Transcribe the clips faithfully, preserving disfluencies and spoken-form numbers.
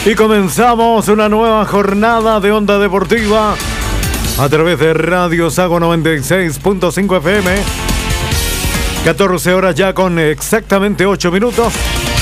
Y comenzamos una nueva jornada de Onda Deportiva a través de Radio Sago noventa y seis punto cinco F M. catorce horas ya con exactamente ocho minutos.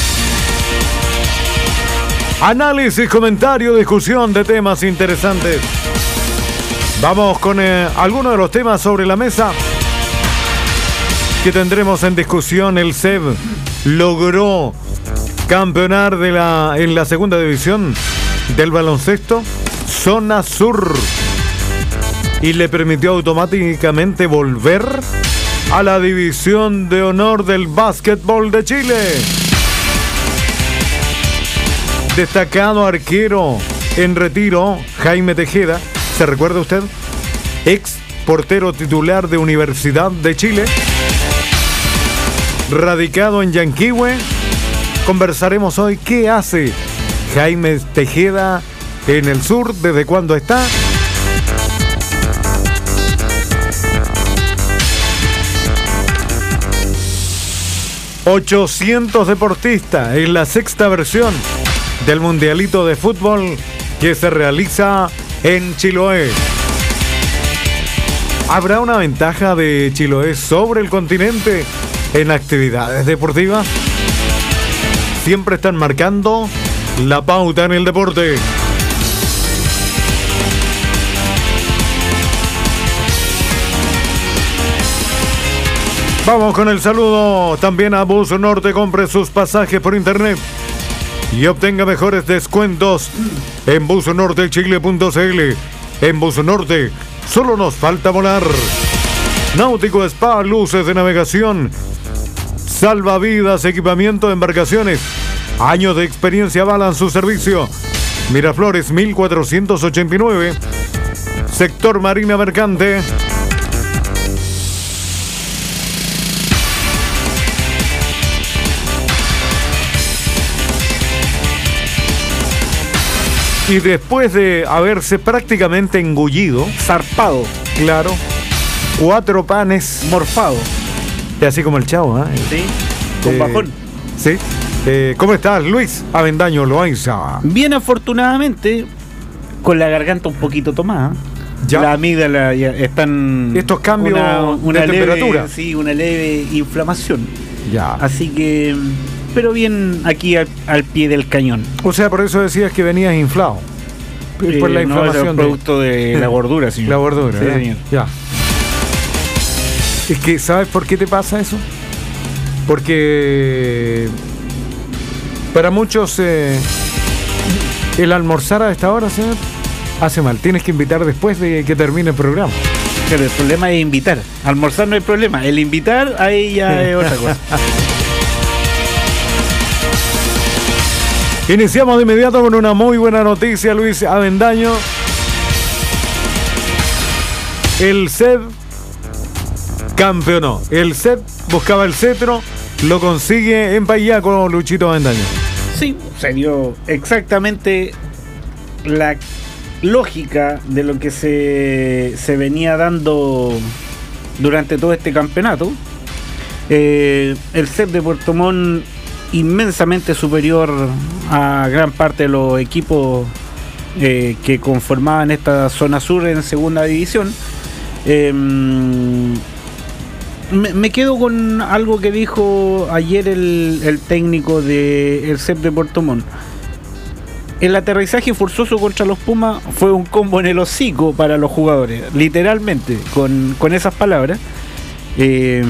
Análisis, comentario, discusión de temas interesantes. Vamos con eh, algunos de los temas sobre la mesa que tendremos en discusión. El C E B logró campeonar de la, en la segunda división del baloncesto, zona sur, y le permitió automáticamente volver a la división de honor del básquetbol de Chile. Destacado arquero en retiro, Jaime Tejeda, ¿se recuerda usted? Ex portero titular de Universidad de Chile, radicado en Yanquihue. Conversaremos hoy qué hace Jaime Tejeda en el sur, desde cuándo está. ochocientos deportistas en la sexta versión del Mundialito de Fútbol que se realiza en Chiloé. ¿Habrá una ventaja de Chiloé sobre el continente en actividades deportivas? Siempre están marcando la pauta en el deporte. Vamos con el saludo también a Bus Norte. Compre sus pasajes por internet y obtenga mejores descuentos en bus norte chile punto c l. En Bus Norte solo nos falta volar. Náutico Spa, luces de navegación, salvavidas, equipamiento de embarcaciones. Años de experiencia avalan su servicio. Miraflores mil cuatrocientos ochenta y nueve, sector Marina Mercante. Y después de haberse prácticamente engullido, zarpado, claro, cuatro panes, morfado, y así como el Chavo, ¿eh? Sí, con eh, bajón. Sí. Eh, ¿Cómo estás, Luis Avendaño Loaiza? Bien, afortunadamente, con la garganta un poquito tomada. Ya. La amígdala ya están. Estos cambios una, una de leve, temperatura. Sí, una leve inflamación. Ya. Así que, pero bien aquí al, al pie del cañón. O sea, por eso decías que venías inflado. Eh, por la no, inflamación. es producto de, de la gordura, señor. La gordura, sí, ¿eh? señor. Ya. Es que, ¿sabes por qué te pasa eso? Porque para muchos eh, el almorzar a esta hora, señor, hace mal. Tienes que invitar después de que termine el programa. Pero el problema es invitar. Almorzar no hay problema. El invitar, ahí ya es otra cosa. Iniciamos de inmediato con una muy buena noticia, Luis Avendaño. El C E B campeonó. El C E B buscaba el cetro, lo consigue en Payaco, Luchito Avendaño. Sí, se dio exactamente la lógica de lo que se, se venía dando durante todo este campeonato. Eh, el C E B de Puerto Montt, inmensamente superior a gran parte de los equipos eh, que conformaban esta zona sur en segunda división. Eh, me, me quedo con algo que dijo ayer el, el técnico del C E B de Puerto Montt. El aterrizaje forzoso contra los Pumas fue un combo en el hocico para los jugadores, literalmente, con, con esas palabras, eh,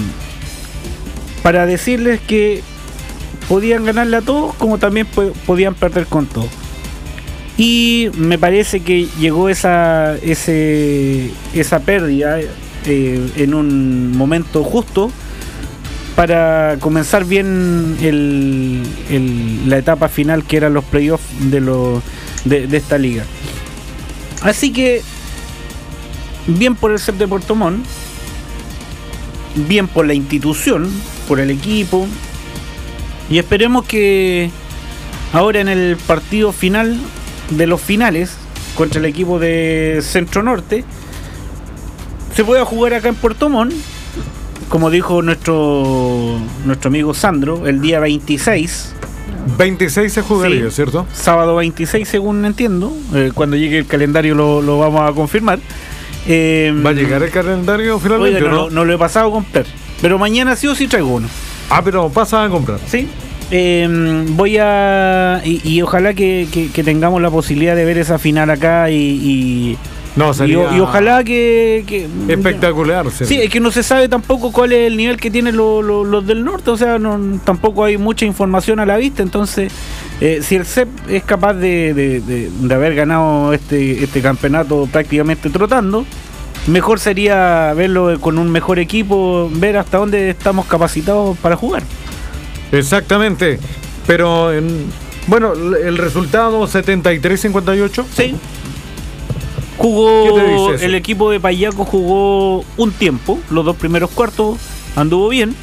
para decirles que podían ganarle a todos, como también po- podían perder con todos. Y me parece que llegó esa ese esa pérdida eh, en un momento justo para comenzar bien el, el, la etapa final, que eran los playoffs de, lo, de, de esta liga. Así que bien por el C E B de Puerto Montt, bien por la institución, por el equipo. Y esperemos que ahora en el partido final de los finales contra el equipo de Centro Norte se pueda jugar acá en Puerto Montt, como dijo nuestro nuestro amigo Sandro, el día veintiséis veintiséis se jugaría, Sí. ¿cierto? Sábado veintiséis, según entiendo. Eh, cuando llegue el calendario lo, lo vamos a confirmar. Eh, ¿Va a llegar el calendario finalmente oiga, o no, no? lo- no lo he pasado a comprar. Pero mañana sí o sí traigo uno. Ah, pero pasa a comprar. Sí. Eh, voy a. Y, y ojalá que, que- que tengamos la posibilidad de ver esa final acá y. y No, y, sería o- y ojalá que, que- espectacular. Sí, sería. es que no se sabe tampoco cuál es el nivel que tienen lo- lo- los del norte, o sea, no, tampoco hay mucha información a la vista, entonces, eh, si el C E P es capaz de, de- de- de haber ganado este, este campeonato prácticamente trotando, mejor sería verlo con un mejor equipo, ver hasta dónde estamos capacitados para jugar. Exactamente. Pero, en- bueno, el resultado setenta y tres cincuenta y ocho. Sí. ¿Qué te Jugó, dice eso? el equipo de Payaco jugó un tiempo, los dos primeros cuartos anduvo bien.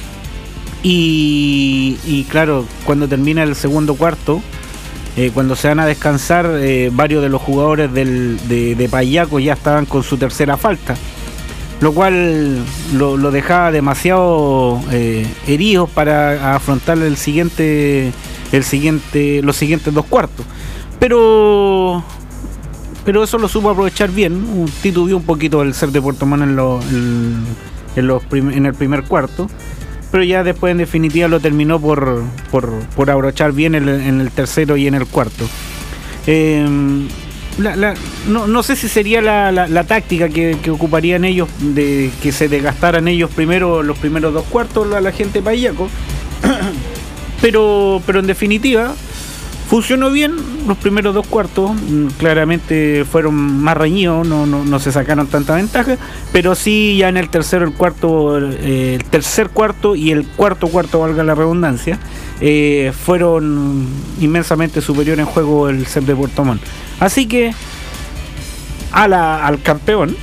Y, y claro, cuando termina el segundo cuarto, eh, cuando se van a descansar, eh, varios de los jugadores del, de, de Payaco ya estaban con su tercera falta, lo cual lo, lo dejaba demasiado eh, heridos para afrontar el siguiente, el siguiente, los siguientes dos cuartos. Pero pero eso lo supo aprovechar bien. Titubeó un poquito el C E P de Puerto Montt en, lo- en, en los prim- en el primer cuarto, pero ya después en definitiva lo terminó por, por, por abrochar bien en el, en el tercero y en el cuarto. Eh, la- la- no, no sé si sería la, la- la táctica que, que ocuparían ellos, de que se desgastaran ellos primero los primeros dos cuartos la, la gente de Payaco, pero, pero en definitiva funcionó bien los primeros dos cuartos. mm, Claramente fueron más reñidos, no, no, no se sacaron tanta ventaja, pero sí ya en el tercero, el cuarto, eh, el tercer cuarto y el cuarto cuarto, valga la redundancia, eh, fueron inmensamente superior en juego el C E P de Puerto Montt. Así que a la, al campeón,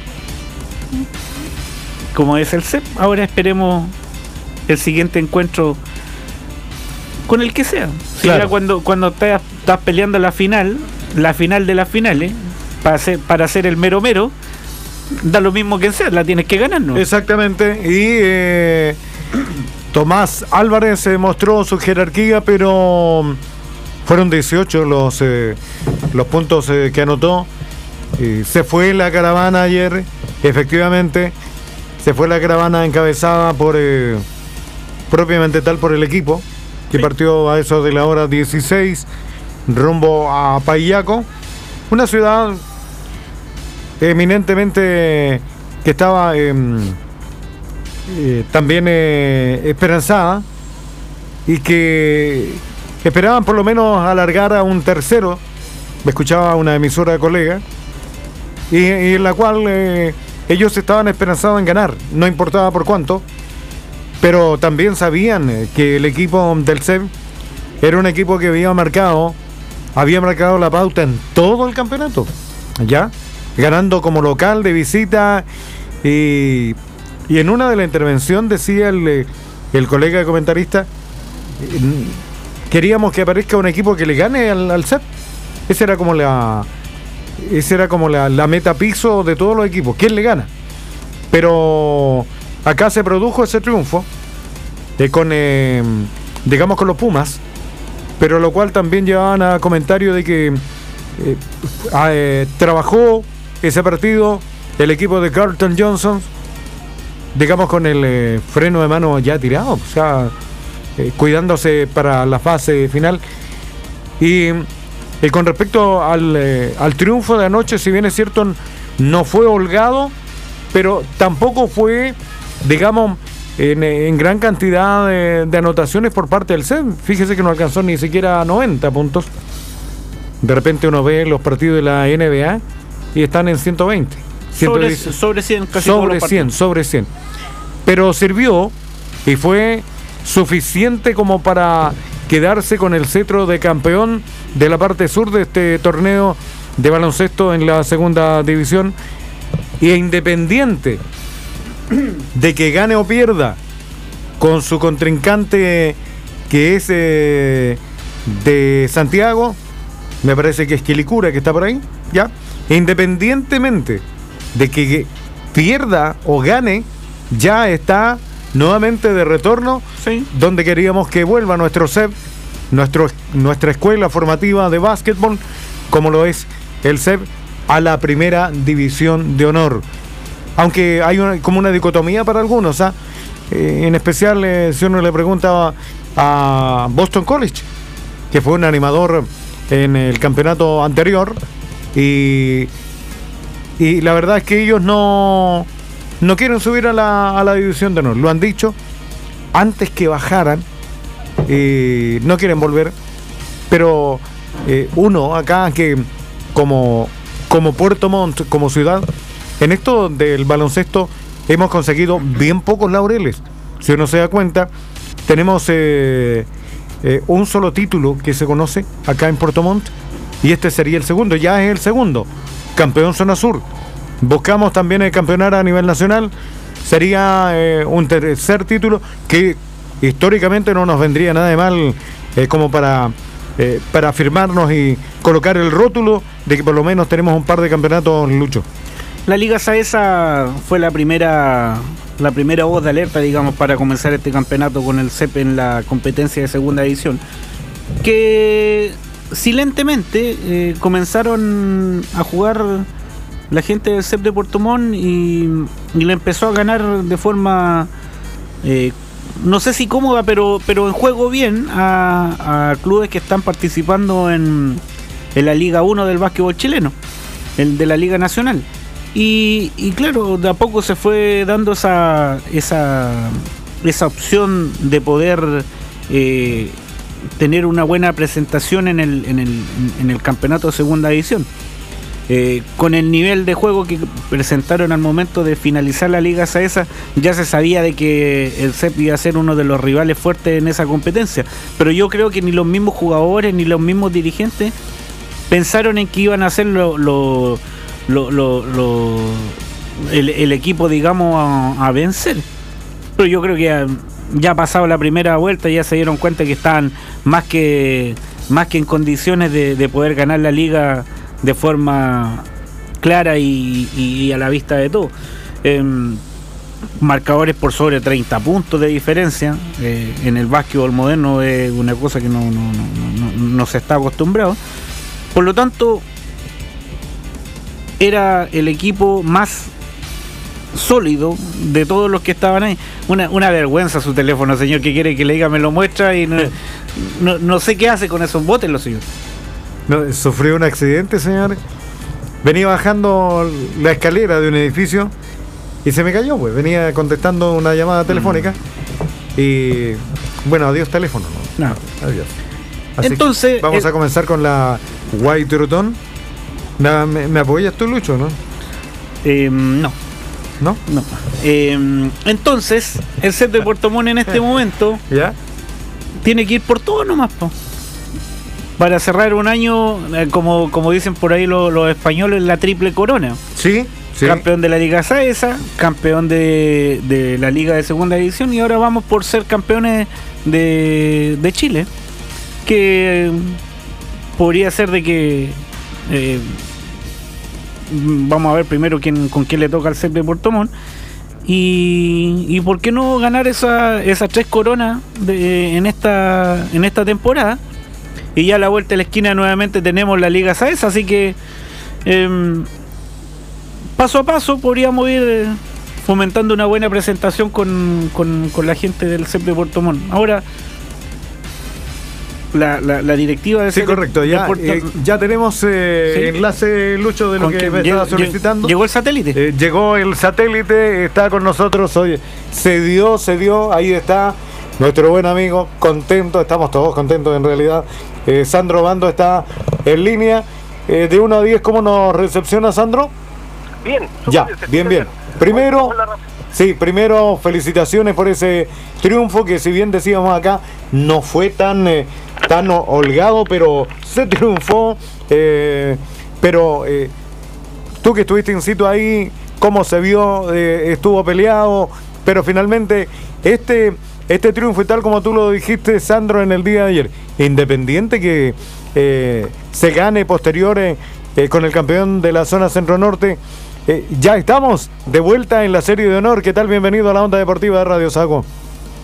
como es el C E P, ahora esperemos el siguiente encuentro con el que sea. Si Claro. ya cuando, cuando estás, estás peleando la final, la final de las finales, para ser, para ser el mero mero, da lo mismo que sea, la tienes que ganar, ¿no? Exactamente. Y eh, Tomás Álvarez eh, mostró su jerarquía, pero fueron dieciocho los, eh, los puntos eh, que anotó. Y se fue la caravana ayer, efectivamente. Se fue la caravana encabezada por, eh, propiamente tal, por el equipo, que Sí. partió a eso de la hora dieciséis rumbo a Payaco, una ciudad eminentemente que estaba eh, eh, también eh, esperanzada y que esperaban por lo menos alargar a un tercero. Me escuchaba una emisora de colega y, y en la cual eh, ellos estaban esperanzados en ganar, no importaba por cuánto, pero también sabían eh, que el equipo del C E P era un equipo que había marcado había marcado la pauta en todo el campeonato, ya ganando como local de visita. Y, y en una de la intervención decía el, eh, el colega comentarista, eh, queríamos que aparezca un equipo que le gane al, al C E P. Esa era como la esa era como la, la meta piso de todos los equipos, ¿quién le gana? Pero acá se produjo ese triunfo eh, con eh, digamos con los Pumas, pero lo cual también llevaban a comentario de que eh, eh, trabajó ese partido el equipo de Carlton Johnson, digamos con el eh, freno de mano ya tirado, o sea, eh, cuidándose para la fase final. Y eh, con respecto al, eh, al triunfo de anoche, si bien es cierto, no fue holgado, pero tampoco fue, digamos, en, en gran cantidad de, de anotaciones por parte del C E P. Fíjese que no alcanzó ni siquiera noventa puntos. De repente uno ve los partidos de la N B A y están en ciento veinte. Sobre, ciento diez, sobre cien, casi todos sobre los cien, partidos. sobre cien. Pero sirvió y fue suficiente como para quedarse con el cetro de campeón de la parte sur de este torneo de baloncesto en la segunda división. Y independiente de que gane o pierda con su contrincante, que es eh, de Santiago, me parece que es Quilicura, que está por ahí, ya, independientemente de que pierda o gane, ya está nuevamente de retorno, Sí. donde queríamos que vuelva nuestro C E P, nuestro, nuestra escuela formativa de básquetbol, como lo es el C E P, a la primera división de honor. Aunque hay una, como una dicotomía para algunos, ¿ah? Eh, en especial eh, si uno le pregunta a, a Boston College, que fue un animador en el campeonato anterior, y, y la verdad es que ellos no, no quieren subir a la, a la división de honor. Lo han dicho antes que bajaran, eh, no quieren volver, pero eh, uno acá que como, como Puerto Montt, como ciudad, en esto del baloncesto hemos conseguido bien pocos laureles. Si uno se da cuenta, tenemos eh, eh, un solo título que se conoce acá en Puerto Montt, y este sería el segundo, ya es el segundo, campeón zona sur. Buscamos también el campeonar a nivel nacional, sería eh, un tercer título que históricamente no nos vendría nada de mal, eh, como para, eh, para afirmarnos y colocar el rótulo de que por lo menos tenemos un par de campeonatos, Lucho. La Liga Saesa fue la primera la primera voz de alerta, digamos, para comenzar este campeonato con el C E P en la competencia de segunda división, que silentemente eh, comenzaron a jugar la gente del C E P de Puerto Montt y, y le empezó a ganar de forma eh, no sé si cómoda, pero pero en juego bien a, a clubes que están participando en, en la Liga uno del básquetbol chileno, el de la Liga Nacional. Y, y claro, de a poco se fue dando esa esa, esa opción de poder eh, tener una buena presentación en el, en el, en el campeonato de segunda división. Eh, con el nivel de juego que presentaron al momento de finalizar la Liga Saesa, ya se sabía de que el C E P iba a ser uno de los rivales fuertes en esa competencia. Pero yo creo que ni los mismos jugadores ni los mismos dirigentes pensaron en que iban a ser lo... lo Lo, lo, lo, el, el equipo, digamos, a, a vencer. Pero yo creo que ya, ya ha pasado la primera vuelta, ya se dieron cuenta que estaban más que más que en condiciones de, de poder ganar la liga de forma clara y, y, y a la vista de todo. Eh, marcadores por sobre treinta puntos de diferencia eh, en el básquetbol moderno es una cosa que no, no, no, no, no se está acostumbrado. Por lo tanto, era el equipo más sólido de todos los que estaban ahí. Una, una vergüenza su teléfono, señor, que quiere que le diga, me lo muestra y no, no, no sé qué hace con esos botes, los señor. No, ¿sufrió un accidente, señor? Venía bajando la escalera de un edificio y se me cayó, pues. Venía contestando una llamada telefónica mm. y bueno, adiós teléfono. No, no. Adiós. Así entonces vamos el... a comenzar con la White Roton. ¿Me, me apoyas tú, Lucho, no? Eh, no. ¿No? No. Eh, entonces, el C E P de Puerto Montt en este momento ¿ya? Tiene que ir por todo nomás, po. Para cerrar un año, eh, como, como dicen por ahí los, los españoles, la triple corona. Sí, sí. Campeón de la Liga Saesa, campeón de, de la Liga de Segunda División, y ahora vamos por ser campeones de, de Chile. Que eh, podría ser de que... Eh, vamos a ver primero quién, con quién le toca al C E P de Puerto Montt y, y por qué no ganar esa, esas tres coronas de, en esta en esta temporada, y ya a la vuelta de la esquina nuevamente tenemos la Liga Saesa, así que eh, paso a paso podríamos ir eh, fomentando una buena presentación con, con, con la gente del C E P de Puerto Montt. Ahora La, la, la directiva de sí, correcto, ya, Puerto... eh, ya tenemos eh, ¿sí? enlace, Lucho, de lo que me estaba solicitando. ¿Llegó el satélite? Eh, llegó el satélite, está con nosotros hoy. Se dio, se dio, ahí está nuestro buen amigo, contento, estamos todos contentos en realidad. Eh, Sandro Bando está en línea. Eh, de uno a diez, ¿cómo nos recepciona, Sandro? Bien. Ya, bien, bien. Primero... Sí, primero felicitaciones por ese triunfo que, si bien decíamos acá, no fue tan eh, tan holgado, pero se triunfó. Eh, pero eh, tú que estuviste in situ ahí, ¿cómo se vio? Eh, estuvo peleado, pero finalmente este este triunfo, y tal como tú lo dijiste, Sandro, en el día de ayer, independiente que eh, se gane posteriores eh, con el campeón de la zona centro-norte. Eh, ya estamos de vuelta en la serie de honor. ¿Qué tal? Bienvenido a la Onda Deportiva de Radio Sago.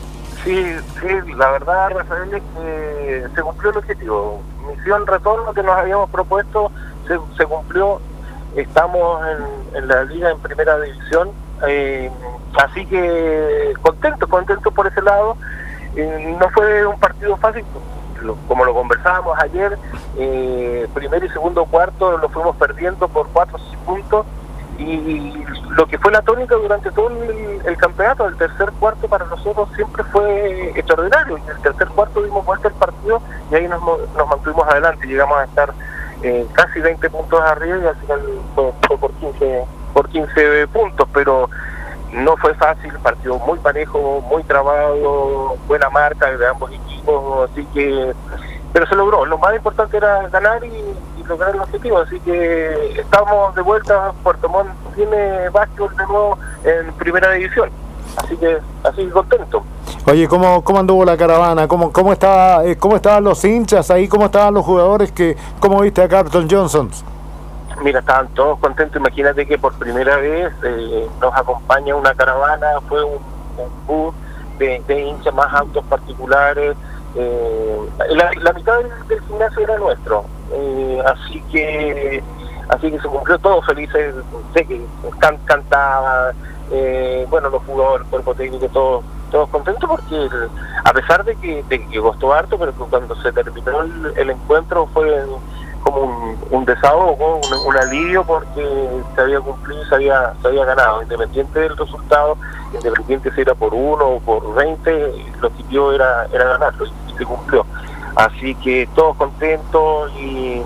Sí, sí, la verdad, Rafael, es que se cumplió el objetivo. Misión retorno que nos habíamos propuesto se, se cumplió. Estamos en, en la liga en primera división, eh, así que contento, contento por ese lado. Eh, no fue un partido fácil, lo, como lo conversábamos ayer, eh, primero y segundo cuarto lo fuimos perdiendo por cuatro o seis puntos, y lo que fue la tónica durante todo el, el campeonato, el tercer cuarto para nosotros siempre fue extraordinario. En el tercer cuarto dimos vuelta el partido y ahí nos, nos mantuvimos adelante, llegamos a estar eh, casi veinte puntos arriba y al final fue, fue por quince por quince puntos, pero no fue fácil, partido muy parejo, muy trabado, buena marca de ambos equipos, así que pero se logró. Lo más importante era ganar y, y lograr el objetivo, así que estamos de vuelta. Puerto Montt tiene básquetbol de nuevo en primera división, así que así contento. Oye, ¿cómo, cómo anduvo la caravana? ¿Cómo, cómo, estaba, eh, ¿Cómo estaban los hinchas ahí? ¿Cómo estaban los jugadores? Que, ¿Cómo viste a Carlton Johnson? Mira, estaban todos contentos. Imagínate que por primera vez eh, nos acompaña una caravana, fue un, un bus de, de hinchas más autos particulares. Eh, la, la mitad del, del gimnasio era nuestro, eh, así que así que se cumplió todo, felices, sé que can, cantaba, eh, bueno, los jugadores, el cuerpo técnico, todos todos contentos, porque a pesar de que, de que costó harto, pero cuando se terminó el, el encuentro fue como un, un desahogo, un, un alivio, porque se había cumplido, se había, se había ganado, independiente del resultado, independiente si era por uno o por veinte, el objetivo era, era ganarlo, y se cumplió. Así que todos contentos, y,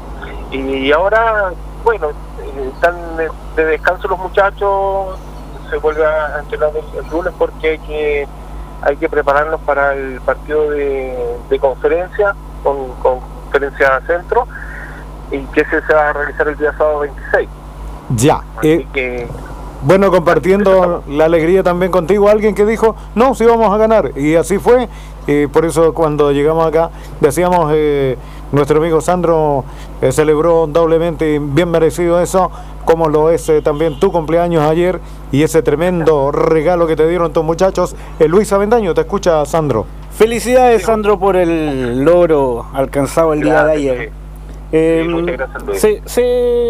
y ahora, bueno, están de, de descanso los muchachos, se vuelve a entrenar el, el lunes porque hay que, hay que prepararnos para el partido de, de conferencia, con, con conferencia centro, y que se, se va a realizar el día sábado veintiséis. Ya. Así eh, que, bueno, compartiendo la alegría también contigo, alguien que dijo, no, sí vamos a ganar, y así fue. Eh, por eso cuando llegamos acá, decíamos, eh, nuestro amigo Sandro eh, celebró doblemente, bien merecido eso, como lo es eh, también tu cumpleaños ayer, y ese tremendo regalo que te dieron tus muchachos. eh, Luis Avendaño, te escucha, Sandro. Felicidades, Sandro, por el logro alcanzado el día de ayer. Eh, sí, muchas gracias, Luis. Se, se,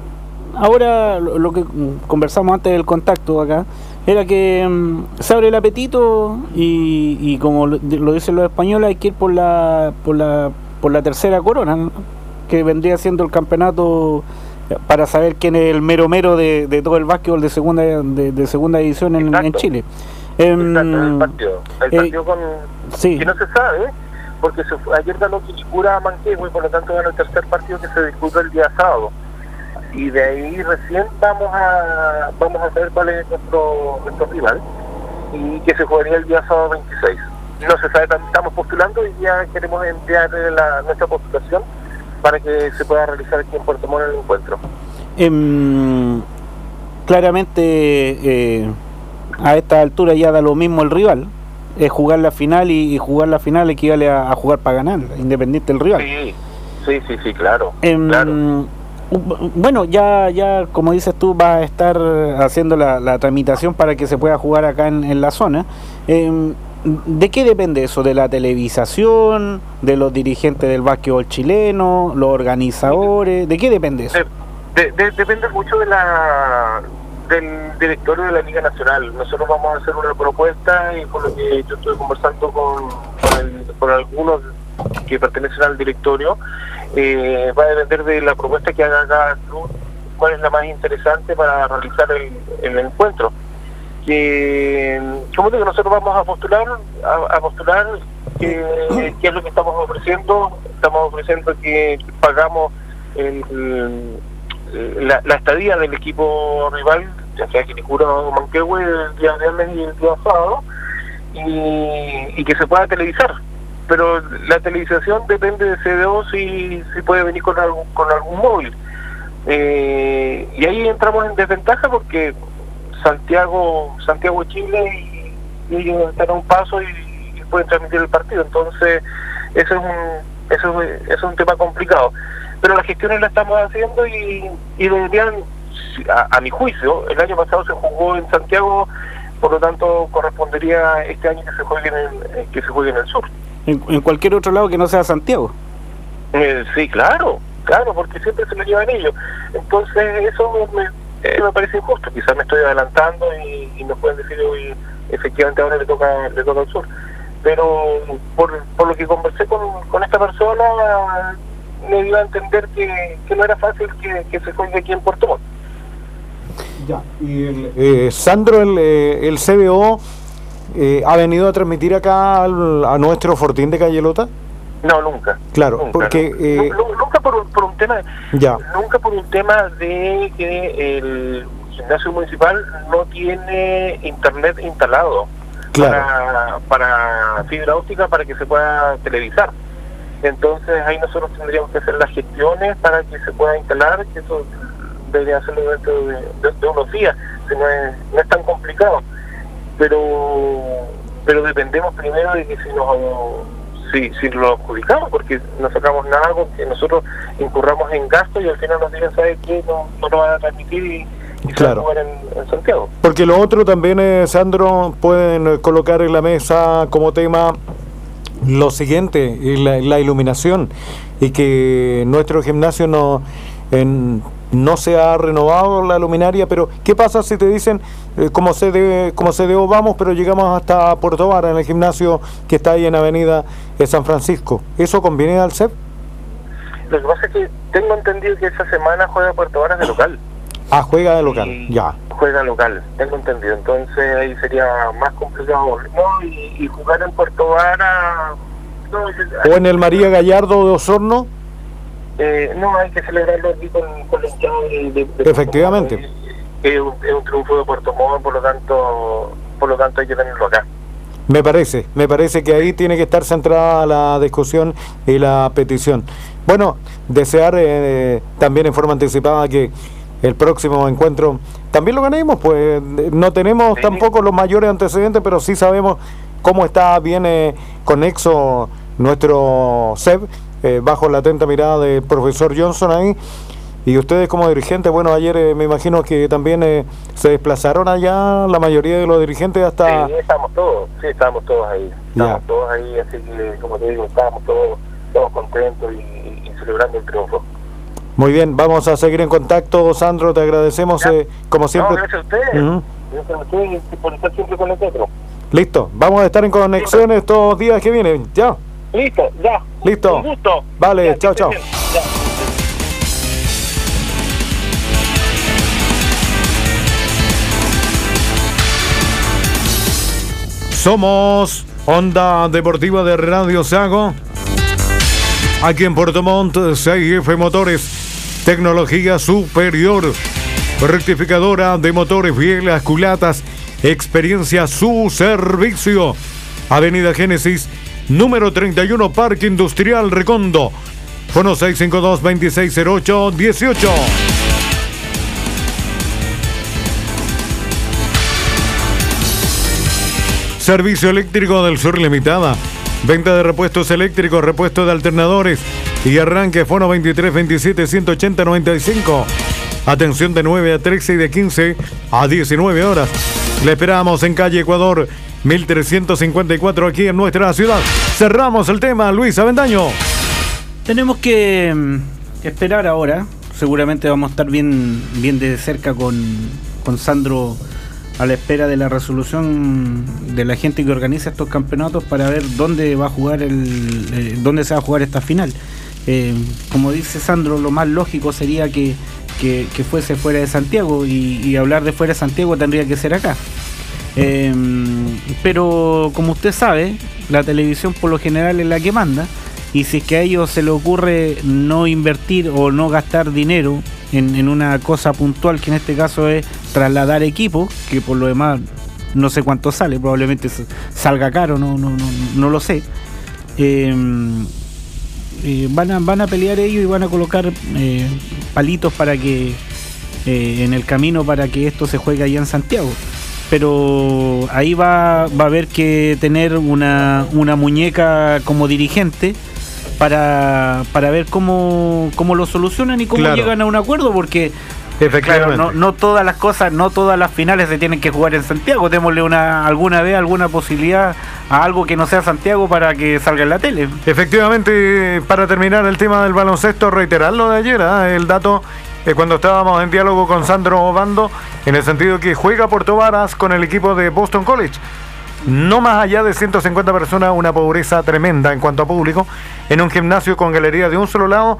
ahora lo, lo que conversamos antes del contacto acá era que um, se abre el apetito, y, y como lo, lo dicen los españoles, hay que ir por la por la por la tercera corona, ¿no? Que vendría siendo el campeonato, para saber quién es el mero mero de, de todo el básquetbol de segunda de, de segunda división en, en Chile. Exacto, el partido, el partido eh, con sí. que no se sabe, porque se fue, ayer ganó Quilicura a Manquehue, y por lo tanto ganó el tercer partido que se disputa el día sábado, y de ahí recién vamos a vamos a saber cuál es nuestro nuestro rival, y que se jugaría el día sábado veintiséis. No se sabe, estamos postulando y ya queremos enviar la, nuestra postulación para que se pueda realizar aquí en Puerto Montt el encuentro. Eh, claramente eh, a esta altura ya da lo mismo el rival, es jugar la final, y, y jugar la final equivale a, a jugar para ganar, independiente del rival. Sí, sí, sí, sí, claro, eh, claro. Bueno, ya ya como dices tú, vas a estar haciendo la, la tramitación para que se pueda jugar acá en, en la zona. Eh, ¿De qué depende eso? ¿De la televisación? ¿De los dirigentes del básquetbol chileno? ¿Los organizadores? ¿De qué depende eso? De, de, depende mucho de la del directorio de la Liga Nacional. Nosotros vamos a hacer una propuesta, y por lo que yo estoy conversando con, con, el, con algunos que pertenecen al directorio, eh, va a depender de la propuesta que haga cada club, cuál es la más interesante para realizar el, el encuentro. Que, como digo, nosotros vamos a postular, a, a postular qué es lo que estamos ofreciendo. Estamos ofreciendo que pagamos el, el, la, la estadía del equipo rival, ya sea Quilicura o Manquehue, el día viernes y el día sábado, y, y que se pueda televisar. Pero la televisación depende de C D O, si, si puede venir con algún, con algún móvil. Eh, y ahí entramos en desventaja, porque Santiago, Santiago Chile, y, y ellos están a un paso y, y pueden transmitir el partido. Entonces, eso es un, eso es, eso es un tema complicado. Pero las gestiones las estamos haciendo, y, y deberían, a, a mi juicio, el año pasado se jugó en Santiago por lo tanto correspondería este año que se juegue en el, que se juegue en el sur. En, en cualquier otro lado que no sea Santiago. Eh, sí, claro, claro, porque siempre se lo llevan ellos. Entonces eso me, eh, me parece injusto. Quizás me estoy adelantando y, y nos pueden decir hoy, efectivamente ahora le toca le toca al sur. Pero por, por lo que conversé con, con esta persona, me dio a entender que, que no era fácil que, que se juegue aquí en Puerto Montt. Ya, y el, eh, Sandro, el, eh, el C B O eh, ha venido a transmitir acá al, a nuestro Fortín de Cayelota. No, nunca. Claro, nunca, porque... Nunca, eh, nunca por, un, por un tema... Ya. Nunca por un tema de que el gimnasio municipal no tiene internet instalado. Claro. Para, para fibra óptica para que se pueda televisar. Entonces ahí nosotros tendríamos que hacer las gestiones para que se pueda instalar, que eso debería hacerlo dentro de, de, de unos días, que no es, no es tan complicado. Pero pero dependemos primero de que si nos si, si lo adjudicamos, porque no sacamos nada con que nosotros incurramos en gasto y al final nos digan, ¿sabe qué? No, no lo van a transmitir y y claro. jugar en, en Santiago. Porque lo otro también, eh, Sandro, pueden colocar en la mesa como tema lo siguiente, la, la iluminación, y que nuestro gimnasio no en, no se ha renovado la luminaria, pero ¿qué pasa si te dicen eh, como C D, como C D O vamos, pero llegamos hasta Puerto Vara, en el gimnasio que está ahí en Avenida de San Francisco? ¿Eso conviene al C E P? Lo que pasa es que tengo entendido que esa semana juega Puerto Vara de local. Ah, juega de local, y ya. Juega local, tengo entendido. Entonces ahí sería más complicado, ¿no? Y, y jugar en Puerto Vara... No, ¿O en el María Gallardo de Osorno? Eh, no, hay que celebrarlo aquí con, con la hinchada de, de, de Efectivamente. Puerto Montt. Es un, es un triunfo de Puerto Montt, por lo tanto, por lo tanto hay que tenerlo acá. Me parece, me parece que ahí tiene que estar centrada la discusión y la petición. Bueno, desear eh, también en forma anticipada que el próximo encuentro también lo ganemos, pues no tenemos sí. tampoco los mayores antecedentes, pero sí sabemos cómo está bien eh, conexo nuestro C E P, eh, bajo la atenta mirada del profesor Johnson ahí, y ustedes como dirigentes, bueno, ayer eh, me imagino que también eh, se desplazaron allá, la mayoría de los dirigentes hasta... Sí, estamos todos, sí, estamos todos ahí, estamos ya. todos ahí, así que, como te digo, estábamos todos, todos contentos y, y celebrando el triunfo. Muy bien, vamos a seguir en contacto, Sandro, te agradecemos eh, como siempre. No, gracias a ustedes, uh-huh. gracias a ustedes por estar siempre con nosotros. Listo, vamos a estar en conexiones estos todos los días que vienen, ¿ya? Listo, ya. Listo. Un gusto. Vale, ya, chao, chao. Somos Onda Deportiva de Radio Sago. Aquí en Puerto Montt, seis F Motores, tecnología superior, rectificadora de motores, bielas, culatas, experiencia a su servicio. Avenida Génesis, número treinta y uno, Parque Industrial Recondo. Fono seis cinco dos, dos seis cero ocho, uno ocho. Servicio Eléctrico del Sur Limitada. Venta de repuestos eléctricos, repuestos de alternadores y arranque. Fono veintitrés veintisiete, ciento ochenta, noventa y cinco. Atención de nueve a trece y de quince a diecinueve horas. Le esperamos en calle Ecuador mil trescientos cincuenta y cuatro aquí en nuestra ciudad. Cerramos el tema, Luis Avendaño. Tenemos que esperar ahora. Seguramente vamos a estar bien, bien de cerca con, con Sandro a la espera de la resolución de la gente que organiza estos campeonatos para ver dónde va a jugar el, eh, dónde se va a jugar esta final. Eh, como dice Sandro, lo más lógico sería que, que, que fuese fuera de Santiago, y, y hablar de fuera de Santiago tendría que ser acá. Eh, pero como usted sabe, la televisión por lo general es la que manda, y si es que a ellos se les ocurre no invertir o no gastar dinero en, en una cosa puntual, que en este caso es trasladar equipos, que por lo demás no sé cuánto sale, probablemente salga caro, no, no, no, no lo sé, eh, eh, van, a, van a pelear ellos y van a colocar eh, palitos para que eh, en el camino para que esto se juegue allá en Santiago. Pero ahí va, va a haber que tener una, una muñeca como dirigente para, para ver cómo, cómo lo solucionan y cómo claro. llegan a un acuerdo, porque Efectivamente. Claro, no, no todas las cosas, no todas las finales se tienen que jugar en Santiago. Démosle una, alguna vez alguna posibilidad a algo que no sea Santiago para que salga en la tele. Efectivamente, para terminar el tema del baloncesto, reiterar lo de ayer, ¿eh? El dato eh, cuando estábamos en diálogo con Sandro Obando, en el sentido que juega Puerto Varas con el equipo de Boston College. No más allá de ciento cincuenta personas, una pobreza tremenda en cuanto a público, en un gimnasio con galería de un solo lado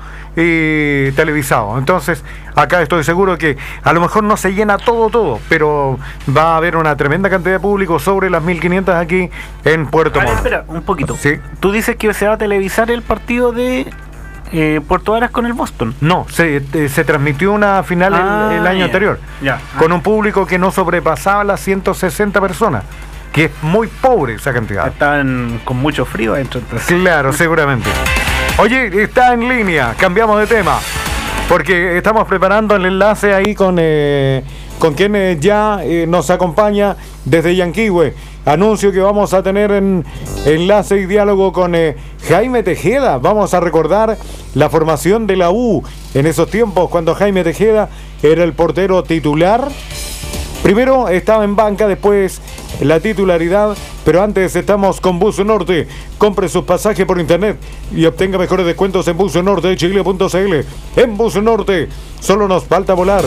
y televisado. Entonces, acá estoy seguro que a lo mejor no se llena todo, todo, pero va a haber una tremenda cantidad de público sobre las mil quinientas aquí en Puerto Montt. Espera, un poquito. Sí. Tú dices que se va a televisar el partido de eh, Puerto Varas con el Boston. No, se, eh, se transmitió una final ah, el, el año ya. anterior, ya. con un público que no sobrepasaba las ciento sesenta personas. Que es muy pobre esa cantidad. Estaban con mucho frío adentro. Entonces. Claro, seguramente. Oye, está en línea, cambiamos de tema, porque estamos preparando el enlace ahí con, eh, con quien eh, ya eh, nos acompaña desde Yanquihue. Anuncio que vamos a tener en enlace y diálogo con eh, Jaime Tejeda. Vamos a recordar la formación de la U en esos tiempos cuando Jaime Tejeda era el portero titular. Primero estaba en banca, después la titularidad, pero antes estamos con Buzo Norte. Compre sus pasajes por internet y obtenga mejores descuentos en buzo norte chile punto c l. En Buzo Norte, solo nos falta volar.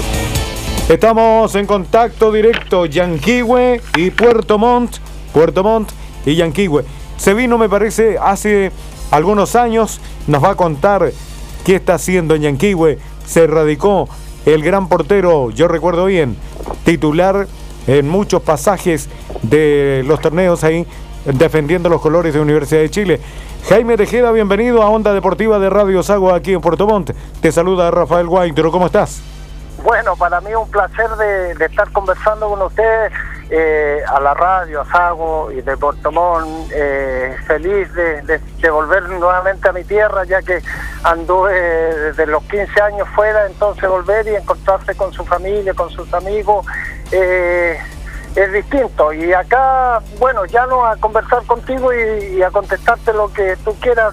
Estamos en contacto directo, Yanquihue y Puerto Montt, Puerto Montt y Yanquihue. Se vino, me parece, hace algunos años, nos va a contar qué está haciendo en Yanquihue. Se radicó el gran portero, yo recuerdo bien, titular en muchos pasajes de los torneos ahí, defendiendo los colores de Universidad de Chile. Jaime Tejeda, bienvenido a Onda Deportiva de Radio Sago aquí en Puerto Montt. Te saluda Rafael Guaintero, ¿cómo estás? Bueno, para mí es un placer de, de estar conversando con ustedes eh, a la radio, a Sago y de Puerto Montt. Eh, feliz de, de, de volver nuevamente a mi tierra, ya que anduve desde los quince años fuera, entonces volver y encontrarse con su familia, con sus amigos, eh, es distinto. Y acá, bueno, ya no a conversar contigo y, y a contestarte lo que tú quieras.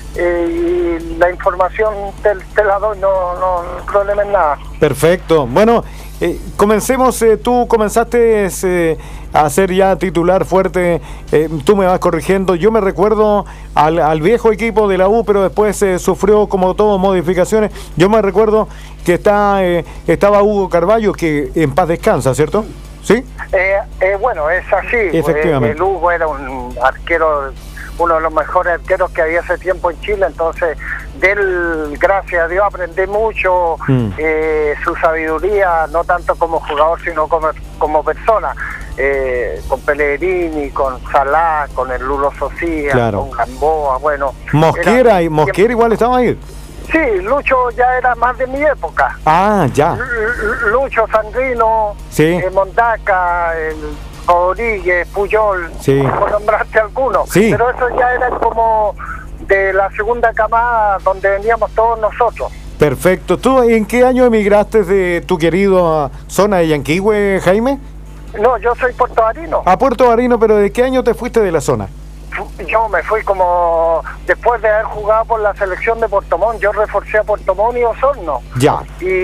Eh, y la información te, te la doy, no, no, no problema en nada. Perfecto. Bueno, eh, comencemos. Eh, tú comenzaste eh, a ser ya titular fuerte. Eh, tú me vas corrigiendo. Yo me recuerdo al, al viejo equipo de la U, pero después eh, sufrió como todo modificaciones. Yo me recuerdo que está eh, estaba Hugo Carballo, que en paz descansa, ¿cierto? ¿Sí? Eh, eh, bueno, es así. Efectivamente. El Hugo era un arquero, uno de los mejores arqueros que había hace tiempo en Chile, entonces de él, gracias a Dios, aprendí mucho, mm. eh, su sabiduría, no tanto como jugador, sino como, como persona, eh, con Pellegrini, con Salá, con el Lulo Socía, claro. Con Gamboa, bueno. Mosquera, y Mosquera siempre... igual estaba ahí. Sí, Lucho ya era más de mi época. Ah, ya. L Lucho, Sangrino, sí. eh, Mondaca, el... Rodríguez, Puyol, sí. por nombrarte algunos, sí. Pero eso ya era como de la segunda camada donde veníamos todos nosotros. Perfecto. ¿Tú en qué año emigraste de tu querido zona de Yanquihue, Jaime? No, yo soy puertoarino. A Puerto Arino, pero ¿de qué año te fuiste de la zona? Yo me fui como después de haber jugado por la selección de Puerto Montt. Yo reforcé a Puerto Montt y Osorno. Ya.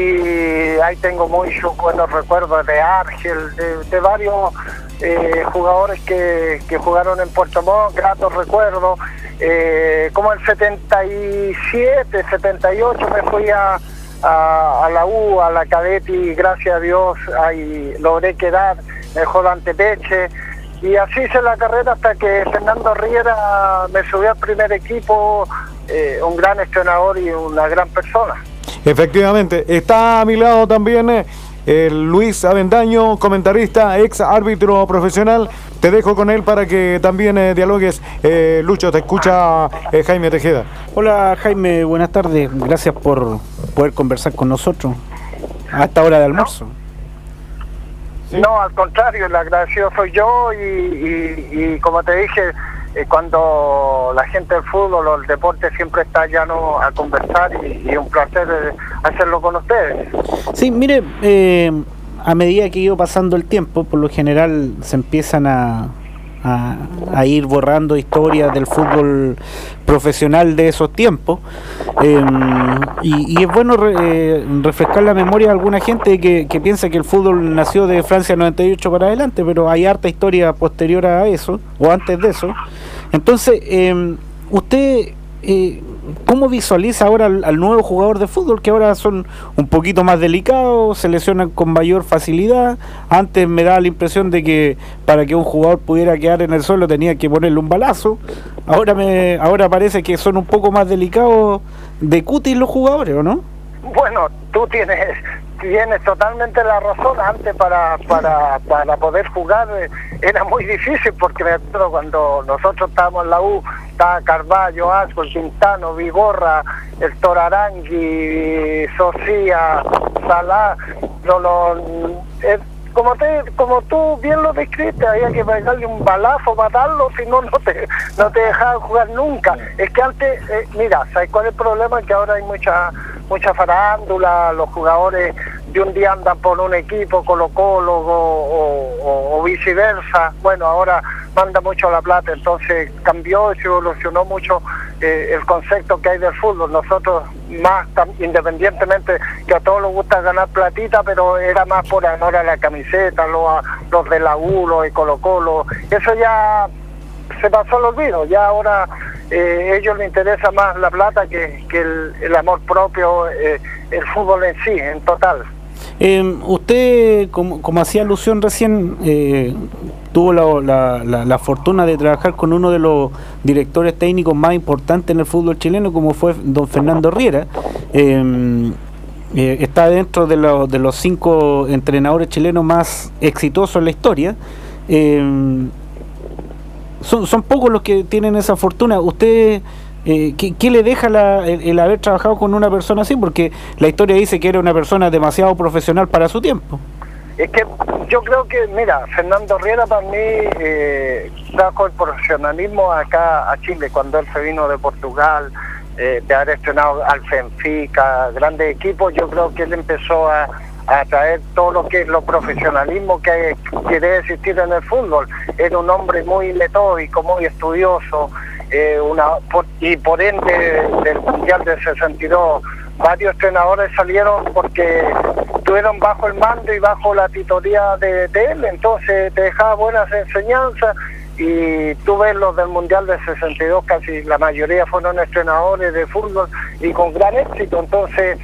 Y ahí tengo muy buenos recuerdos de Argel, de, de varios eh, jugadores que, que jugaron en Puerto Montt, gratos recuerdos. Eh, como el setenta y siete, setenta y ocho me fui a, a, a la U, a la Cadeti, gracias a Dios ahí logré quedar, me dejó Dante Peche. Y así hice la carrera hasta que Fernando Riera me subió al primer equipo, eh, un gran entrenador y una gran persona. Efectivamente. Está a mi lado también eh, el Luis Avendaño, comentarista, ex árbitro profesional. Te dejo con él para que también eh, dialogues. Eh, Lucho, te escucha eh, Jaime Tejeda. Hola Jaime, buenas tardes. Gracias por poder conversar con nosotros a esta hora de almuerzo. ¿No? ¿Sí? No, al contrario, el agradecido soy yo y, y, y como te dije, eh, cuando la gente del fútbol o el deporte siempre está llano a conversar y, y un placer eh, hacerlo con ustedes. Sí, mire, eh, a medida que iba pasando el tiempo, por lo general se empiezan a, a, a ir borrando historias del fútbol profesional de esos tiempos. Eh, y, y es bueno re, eh, refrescar la memoria de alguna gente que, que piensa que el fútbol nació de Francia noventa y ocho para adelante, pero hay harta historia posterior a eso, o antes de eso. Entonces, eh, usted... Eh, ¿cómo visualiza ahora al, al nuevo jugador de fútbol, que ahora son un poquito más delicados, se lesionan con mayor facilidad? Antes me daba la impresión de que para que un jugador pudiera quedar en el suelo tenía que ponerle un balazo. Ahora me ahora parece que son un poco más delicados de cutis los jugadores, ¿o no? Bueno, tú tienes tienes totalmente la razón. Antes para para para poder jugar eh, era muy difícil, porque me acuerdo cuando nosotros estábamos en la U, estaba Carvalho, Ascol, Quintano, Vigorra, el Torarangui, Socia, Salá, no, no, eh, como te como tú bien lo describiste, había que pegarle un balazo, matarlo, si no, no te, no te dejaban jugar nunca. Es que antes, eh, mira, ¿sabes cuál es el problema? Que ahora hay mucha mucha farándula, los jugadores de un día andan por un equipo, Colo Colo o, o, o viceversa. Bueno, ahora manda mucho la plata, entonces cambió y se evolucionó mucho eh, el concepto que hay del fútbol. Nosotros más, tam, independientemente que a todos les gusta ganar platita, pero era más por honor a la camiseta, los, los de la U, los de Colo Colo, eso ya se pasó al olvido. Ya ahora eh, a ellos les interesa más la plata que, que el, el amor propio, eh, el fútbol en sí, en total. Eh, usted, como, como hacía alusión recién, eh, tuvo la, la, la, la fortuna de trabajar con uno de los directores técnicos más importantes en el fútbol chileno, como fue don Fernando Riera. Eh, eh, está dentro de, lo, de los cinco entrenadores chilenos más exitosos en la historia. Eh, son, son pocos los que tienen esa fortuna. Usted... Eh, ¿qué, ¿Qué le deja la, el, el haber trabajado con una persona así? Porque la historia dice que era una persona demasiado profesional para su tiempo. Es que yo creo que, mira, Fernando Riera para mí eh, trajo el profesionalismo acá a Chile, cuando él se vino de Portugal, eh, de haber estrenado al Benfica, grandes equipos. Yo creo que él empezó a, a traer todo lo que es lo profesionalismo que, que debe existir en el fútbol. Era un hombre muy metódico, muy estudioso. Eh, una por, y por ende del Mundial del sesenta y dos varios entrenadores salieron porque estuvieron bajo el mando y bajo la tutoría de, de él, entonces te dejaba buenas enseñanzas. Y tú ves los del Mundial del sesenta y dos, casi la mayoría fueron entrenadores de fútbol y con gran éxito. Entonces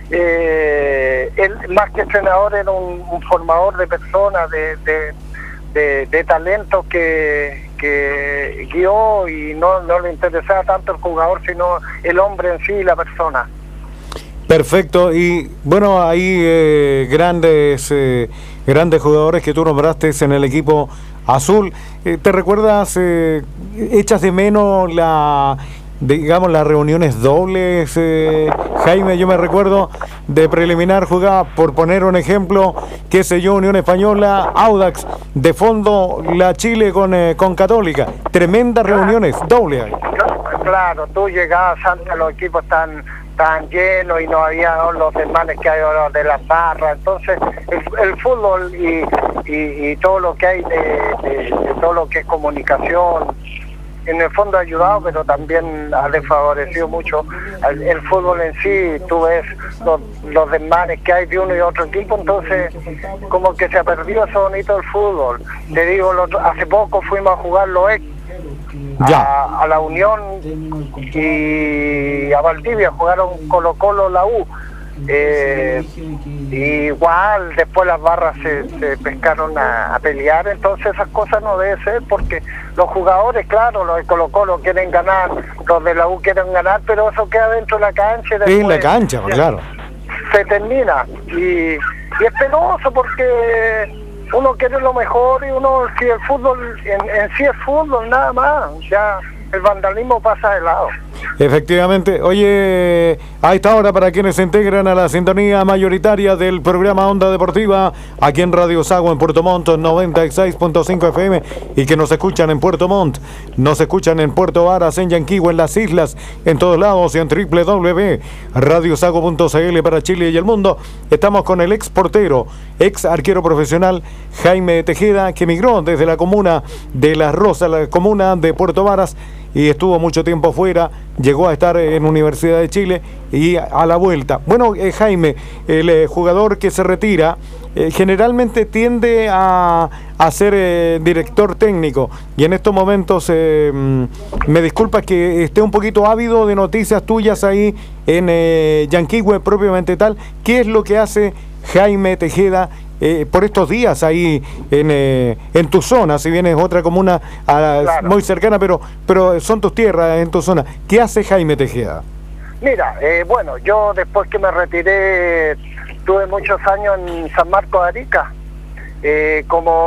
eh, él más que entrenador era un, un formador de personas, de, de, de, de talentos que que guió, y no, no le interesaba tanto el jugador, sino el hombre en sí, la persona. Perfecto. Y bueno, hay eh, grandes eh, grandes jugadores que tú nombraste en el equipo azul. Eh, ¿Te recuerdas, eh, echas de menos la, digamos, las reuniones dobles, eh, Jaime? Yo me recuerdo de preliminar jugaba, por poner un ejemplo, qué sé yo, Unión Española, Audax, de fondo la Chile con, eh, con Católica, tremendas reuniones dobles. Claro, tú llegabas antes, los equipos están tan llenos y no había los desmanes que hay ahora de las barras. Entonces el, el fútbol y, y, y todo lo que hay de, de, de todo lo que es comunicación, en el fondo ha ayudado, pero también ha desfavorecido mucho el, el fútbol en sí. Tú ves los, los desmanes que hay de uno y otro equipo, entonces como que se ha perdido ese bonito del fútbol. Te digo, lo, hace poco fuimos a jugar los ex a, a la Unión y a Valdivia, jugaron Colo Colo, la U. Eh, igual después las barras se, se pescaron a, a pelear. Entonces esas cosas no deben ser, porque los jugadores, claro, los de Colo Colo quieren ganar, los de la U quieren ganar, pero eso queda dentro de la cancha y después, en la cancha, se, claro, se termina y, y es penoso, porque uno quiere lo mejor y uno, si el fútbol en, en sí es fútbol nada más, ya el vandalismo pasa de lado. Efectivamente. Oye, a esta hora, para quienes se integran a la sintonía mayoritaria del programa Onda Deportiva, aquí en Radio Sago en Puerto Montt, noventa y seis punto cinco F M, y que nos escuchan en Puerto Montt, nos escuchan en Puerto Varas, en Yanquihue, en las islas, en todos lados, y en doble u doble u doble u punto radio sago punto c l para Chile y el mundo. Estamos con el ex portero, ex arquero profesional, Jaime Tejeda, que emigró desde la comuna de Las Rosas, la comuna de Puerto Varas, y estuvo mucho tiempo fuera, llegó a estar en Universidad de Chile y a la vuelta. Bueno, eh, Jaime, el eh, jugador que se retira eh, generalmente tiende a, a ser eh, director técnico, y en estos momentos eh, me disculpas que esté un poquito ávido de noticias tuyas ahí en eh, Yanquihue propiamente tal. ¿Qué es lo que hace Jaime Tejeda Eh, por estos días ahí en, eh, en tu zona? Si bien es otra comuna a, claro, muy cercana, pero pero son tus tierras en tu zona. ¿Qué hace Jaime Tejeda? Mira, eh, bueno, yo después que me retiré tuve muchos años en San Marcos de Arica, eh,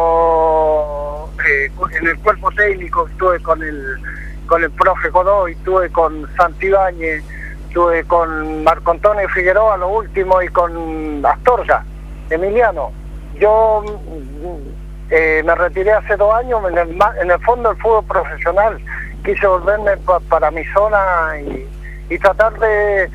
como eh, en el cuerpo técnico. Estuve con el con el profe Godoy, estuve con Santibáñez, estuve con Marco Antonio Figueroa lo último, y con Astorga, Emiliano. Yo eh, me retiré hace dos años. En el, en el fondo del fútbol profesional quise volverme pa, para mi zona y, y tratar de,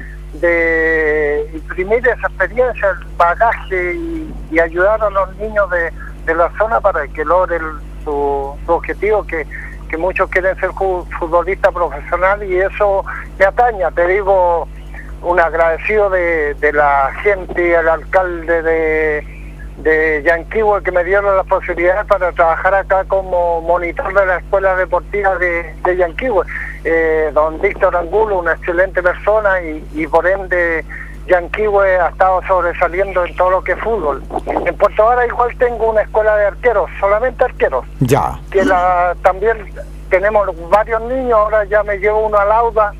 de imprimir esa experiencia, el bagaje, y, y ayudar a los niños de, de la zona para que logren su, su objetivo, que, que muchos quieren ser futbolista profesional, y eso me ataña. Te digo, un agradecido de, de la gente y al alcalde de, de Yanquihue, que me dieron la posibilidad para trabajar acá como monitor de la escuela deportiva de, de Yanquihue. Eh, don Víctor Angulo, una excelente persona, y, y por ende Yanquihue ha estado sobresaliendo en todo lo que es fútbol. En Puerto Varas igual tengo una escuela de arqueros, solamente arqueros. Ya. Que la, también tenemos varios niños, ahora ya me llevo uno a Lauda.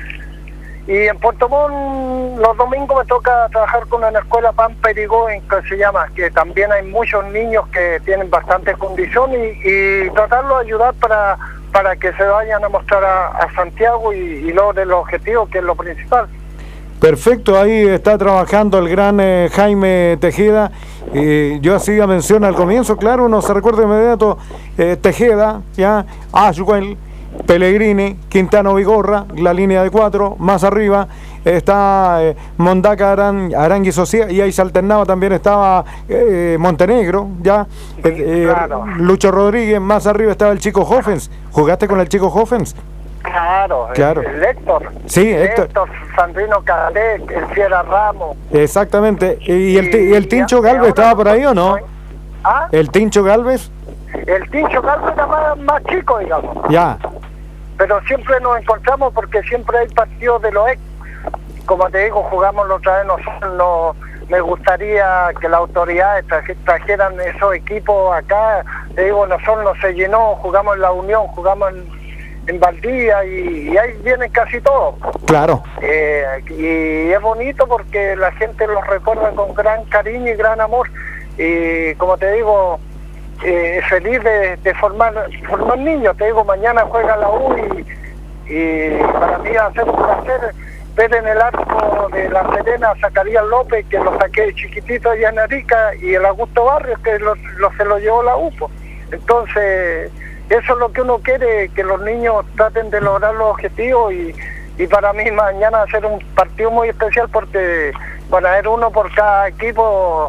Y en Puerto Montt los domingos me toca trabajar con una escuela Pan Perigoen, que se llama, que también hay muchos niños que tienen bastantes condiciones, y, y tratarlos de ayudar para, para que se vayan a mostrar a, a Santiago y, y logren los objetivos, que es lo principal. Perfecto, ahí está trabajando el gran eh, Jaime Tejeda. Eh, yo hacía mención al comienzo, claro, uno se recuerda de inmediato eh, Tejeda, ya, Ashwell, Pellegrini, Quintano Vigorra, la línea de cuatro. Más arriba está eh, Mondaca Aran, Arangui Socia, y ahí se alternaba, también estaba eh, Montenegro, ya, eh, claro. Lucho Rodríguez. Más arriba estaba el chico Hoffens. ¿Jugaste con el chico Hoffens? Claro, claro. El, el Héctor. Sí, Héctor. Héctor Sandrino Cadec, el Fiera Ramos. Exactamente. ¿Y el, y el Tincho Galvez estaba por ahí o no? ¿Ah? ¿El Tincho Galvez? El Tincho Galvez era más, más chico, digamos. Ya. Pero siempre nos encontramos porque siempre hay partidos de los ex. Como te digo, jugamos la otra vez nosotros. No, me gustaría que las autoridades trajeran esos equipos acá. Te digo, nosotros no se llenó, jugamos en La Unión, jugamos en, en Valdivia, y, y ahí vienen casi todos. Claro. Eh, y es bonito porque la gente los recuerda con gran cariño y gran amor. Y como te digo, Eh, feliz de, de formar formar niños. Te digo, mañana juega la U, y, y para mí va a ser un placer ver en el arco de La Serena a Zacarías López, que lo saqué chiquitito allá en Arica, y el Augusto Barrios, que lo, lo, se lo llevó la U. Entonces, eso es lo que uno quiere, que los niños traten de lograr los objetivos, y, y para mí mañana va a ser un partido muy especial, porque van a haber uno por cada equipo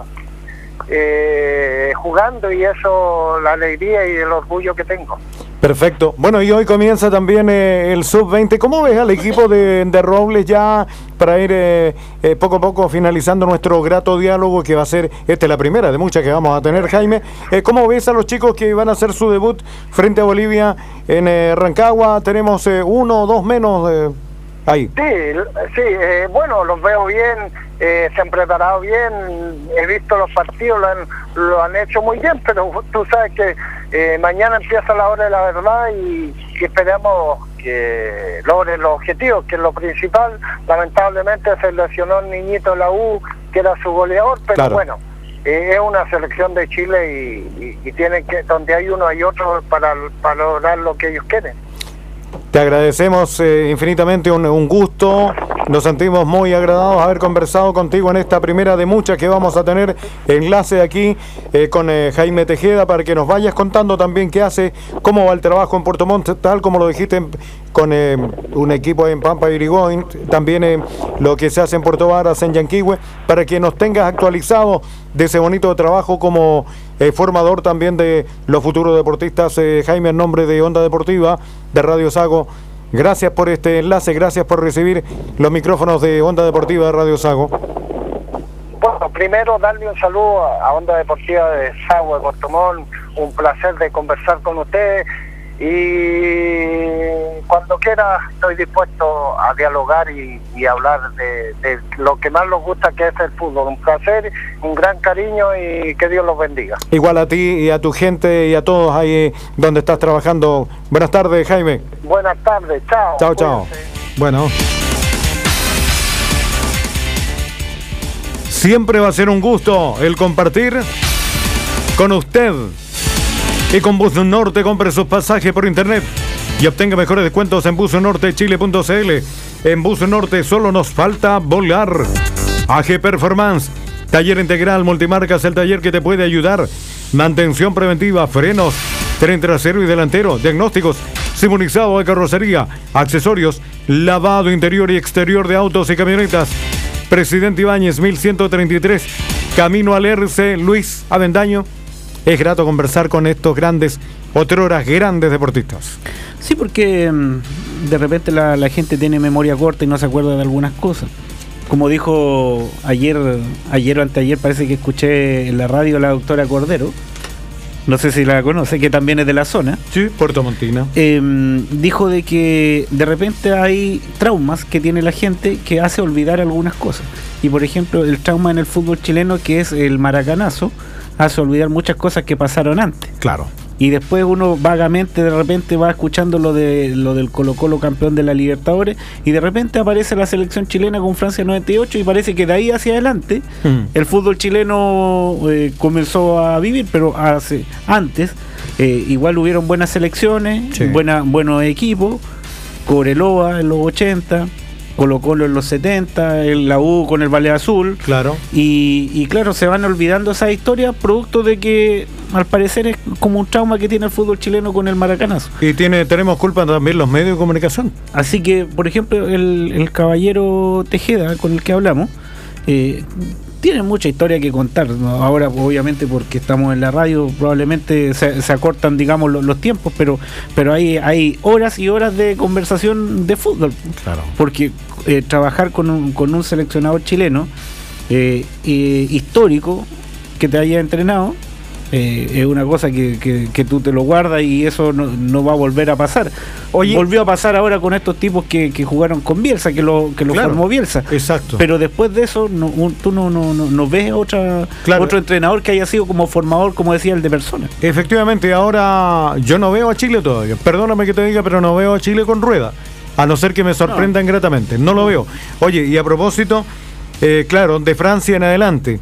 Eh, jugando, y eso, la alegría y el orgullo que tengo. Perfecto. Bueno, y hoy comienza también eh, el sub veinte. ¿Cómo ves al equipo de, de Robles ya para ir eh, eh, poco a poco finalizando nuestro grato diálogo, que va a ser, esta es la primera de muchas que vamos a tener, Jaime? Eh, ¿Cómo ves a los chicos que van a hacer su debut frente a Bolivia en eh, Rancagua? Tenemos eh, uno o dos menos eh, ahí. Sí, sí, eh, bueno, los veo bien. Eh, se han preparado bien, he visto los partidos, lo han, lo han hecho muy bien, pero tú sabes que eh, mañana empieza la hora de la verdad, y, y esperamos que logren los objetivos, que es lo principal. Lamentablemente se lesionó el niñito de la U, que era su goleador, pero claro, bueno, eh, es una selección de Chile, y, y, y tienen que, donde hay uno hay otro para, para lograr lo que ellos quieren. Te agradecemos eh, infinitamente, un, un gusto. Nos sentimos muy agradados de haber conversado contigo en esta primera de muchas que vamos a tener enlace aquí eh, con eh, Jaime Tejeda para que nos vayas contando también qué hace, cómo va el trabajo en Puerto Montt, tal como lo dijiste en, con eh, un equipo en Pampa Irigoyen, también eh, lo que se hace en Puerto Varas, en Yanquihue, para que nos tengas actualizado de ese bonito trabajo como eh, formador también de los futuros deportistas. eh, Jaime, en nombre de Onda Deportiva, de Radio Sago, gracias por este enlace, gracias por recibir los micrófonos de Onda Deportiva de Radio Sago. Bueno, primero darle un saludo a Onda Deportiva de Sago de Puerto Montt, un placer de conversar con ustedes y cuando quiera estoy dispuesto a dialogar y, y hablar de, de lo que más nos gusta, que es el fútbol. Un placer, un gran cariño y que Dios los bendiga. Igual a ti y a tu gente y a todos ahí donde estás trabajando. Buenas tardes, Jaime. Buenas tardes, chao. Chao, chao. Cuídense. Bueno. Siempre va a ser un gusto el compartir con usted. Y con Bus Norte compre sus pasajes por internet y obtenga mejores descuentos en bus norte chile punto c l. En Bus Norte solo nos falta volar. A G Performance, taller integral multimarcas, el taller que te puede ayudar. Mantención preventiva, frenos, tren trasero y delantero, diagnósticos, simonizado de carrocería, accesorios, lavado interior y exterior de autos y camionetas. Presidente Ibáñez, mil ciento treinta y tres, camino al R C Luis Avendaño. Es grato conversar con estos grandes, otrora grandes deportistas. Sí, porque mm, de repente la, la gente tiene memoria corta y no se acuerda de algunas cosas. Como dijo ayer, ayer o anteayer, parece que escuché en la radio la doctora Cordero, no sé si la conoce, que también es de la zona. Sí, Puerto Montina. Eh, dijo de que de repente hay traumas que tiene la gente que hace olvidar algunas cosas. Y por ejemplo, el trauma en el fútbol chileno, que es el maracanazo, hace olvidar muchas cosas que pasaron antes. Claro. Y después uno vagamente de repente va escuchando lo de lo del Colo-Colo campeón de la Libertadores y de repente aparece la selección chilena con Francia noventa y ocho y parece que de ahí hacia adelante mm. el fútbol chileno eh, comenzó a vivir, pero hace antes eh, igual hubieron buenas selecciones, sí. buena, buenos equipos, Cobreloa en los ochenta, Colo-Colo en los setenta, el, la U con el Valle Azul. Claro. Y, y claro, se van olvidando esas historias producto de que al parecer es como un trauma que tiene el fútbol chileno con el maracanazo. Y tiene tenemos culpa también los medios de comunicación. Así que, por ejemplo, el, el caballero Tejeda con el que hablamos, eh, tiene mucha historia que contar, ¿no? Ahora obviamente porque estamos en la radio probablemente se, se acortan, digamos, los, los tiempos, pero pero hay hay horas y horas de conversación de fútbol. Claro. Porque eh, trabajar con un, con un seleccionador chileno eh, eh, histórico que te haya entrenado eh, es una cosa que, que, que tú te lo guardas y eso no, no va a volver a pasar. Oye, volvió a pasar ahora con estos tipos que, que jugaron con Bielsa, que lo que lo claro, formó Bielsa. Exacto. Pero después de eso no, un, tú no, no, no, no ves otra, claro. otro entrenador que haya sido como formador, como decía el de Persona. Efectivamente, ahora yo no veo a Chile todavía. Perdóname que te diga, pero no veo a Chile con rueda. A no ser que me sorprendan no. gratamente. No lo veo. Oye, y a propósito, eh, claro, de Francia en adelante.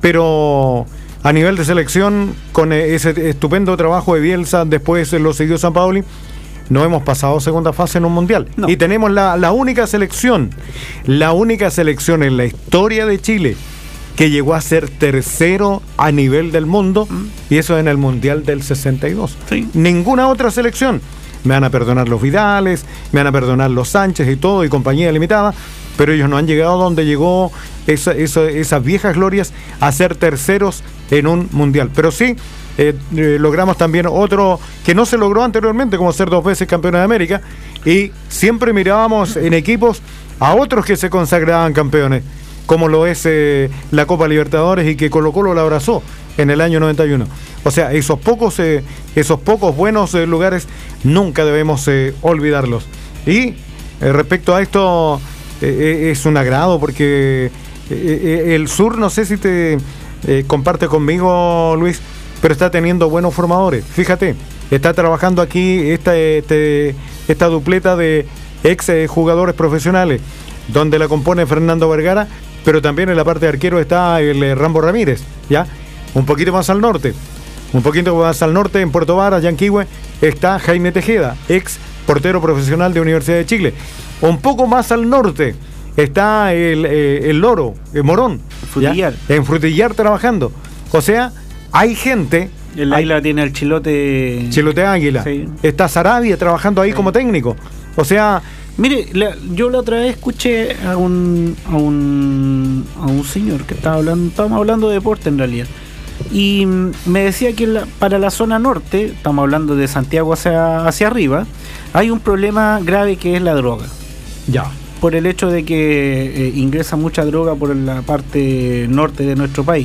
Pero a nivel de selección, con ese estupendo trabajo de Bielsa, después lo siguió Sampaoli, no hemos pasado segunda fase en un mundial. No. Y tenemos la, la única selección, la única selección en la historia de Chile que llegó a ser tercero a nivel del mundo, mm. y eso en el mundial del sesenta y dos. Sí. Ninguna otra selección. Me van a perdonar los Vidales, me van a perdonar los Sánchez y todo, y compañía limitada, pero ellos no han llegado donde llegó esa, esa, esas viejas glorias a ser terceros en un mundial. Pero sí, eh, eh, logramos también otro que no se logró anteriormente, como ser dos veces campeones de América, y siempre mirábamos en equipos a otros que se consagraban campeones, como lo es eh, la Copa Libertadores, y que Colo-Colo la abrazó en el año noventa y uno. O sea, esos pocos eh, esos pocos buenos eh, lugares nunca debemos eh, olvidarlos. Y eh, respecto a esto, eh, es un agrado porque eh, eh, el sur, no sé si te eh, comparte conmigo, Luis, pero está teniendo buenos formadores. Fíjate, está trabajando aquí esta, este, esta dupleta de ex eh, jugadores profesionales, donde la compone Fernando Vergara, pero también en la parte de arquero está el eh, Rambo Ramírez, ¿ya? Un poquito más al norte, un poquito más al norte, en Puerto Varas, Yanquihue, está Jaime Tejeda, ex portero profesional de Universidad de Chile. Un poco más al norte está el, eh, el Loro, el Morón. Frutillar. ¿Ya? En Frutillar trabajando. O sea, hay gente... El hay, Águila tiene el Chilote... Chilote Águila. Sí. Está Sarabia trabajando ahí sí. como técnico. O sea... Mire, la, yo la otra vez escuché a un, a un a un señor que estaba hablando, estábamos hablando de deporte en realidad, y me decía que la, para la zona norte, estamos hablando de Santiago hacia, hacia arriba, hay un problema grave que es la droga. Ya. Por el hecho de que eh, ingresa mucha droga por la parte norte de nuestro país.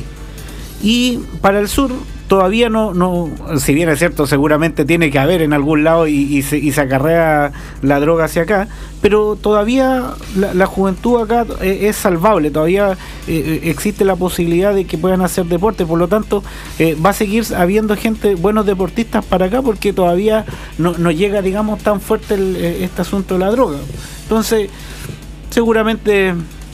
Y para el sur todavía no, no, si bien es cierto, seguramente tiene que haber en algún lado y, y, se, y se acarrea la droga hacia acá, pero todavía la, la juventud acá eh, es salvable, todavía eh, existe la posibilidad de que puedan hacer deporte, por lo tanto eh, va a seguir habiendo gente, buenos deportistas para acá, porque todavía no, no llega, digamos, tan fuerte el, este asunto de la droga. Entonces, seguramente